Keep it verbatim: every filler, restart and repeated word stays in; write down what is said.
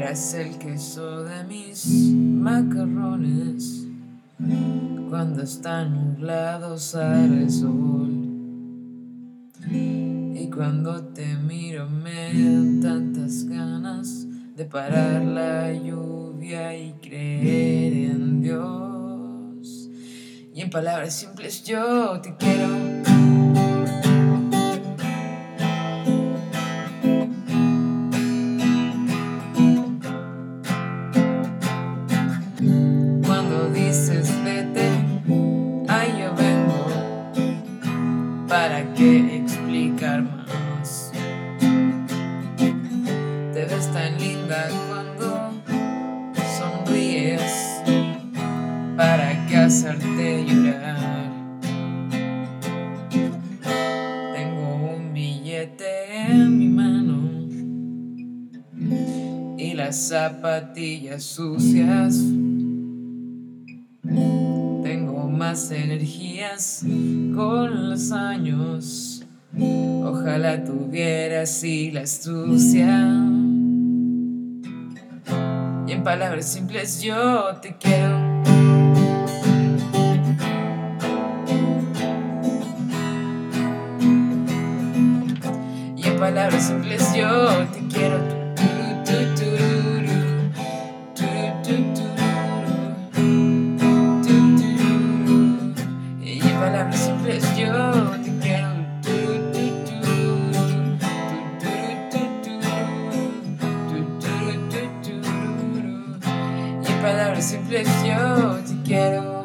Eras el queso de mis macarrones cuando están nublados sale el sol. Y cuando te miro me dan tantas ganas de parar la lluvia y creer en Dios. Y en palabras simples yo te quiero. Cuando dices vete, ahí yo vengo. ¿Para qué explicar más? Te ves tan linda cuando sonríes. ¿Para qué hacerte llorar? Tengo un billete en mi mano y las zapatillas sucias. Tengo más energías con los años. Ojalá tuviera así la astucia. Y en palabras simples yo te quiero. Y en palabras simples yo te quiero. Y en palabras simples yo te quiero. Y en palabras simples yo te quiero.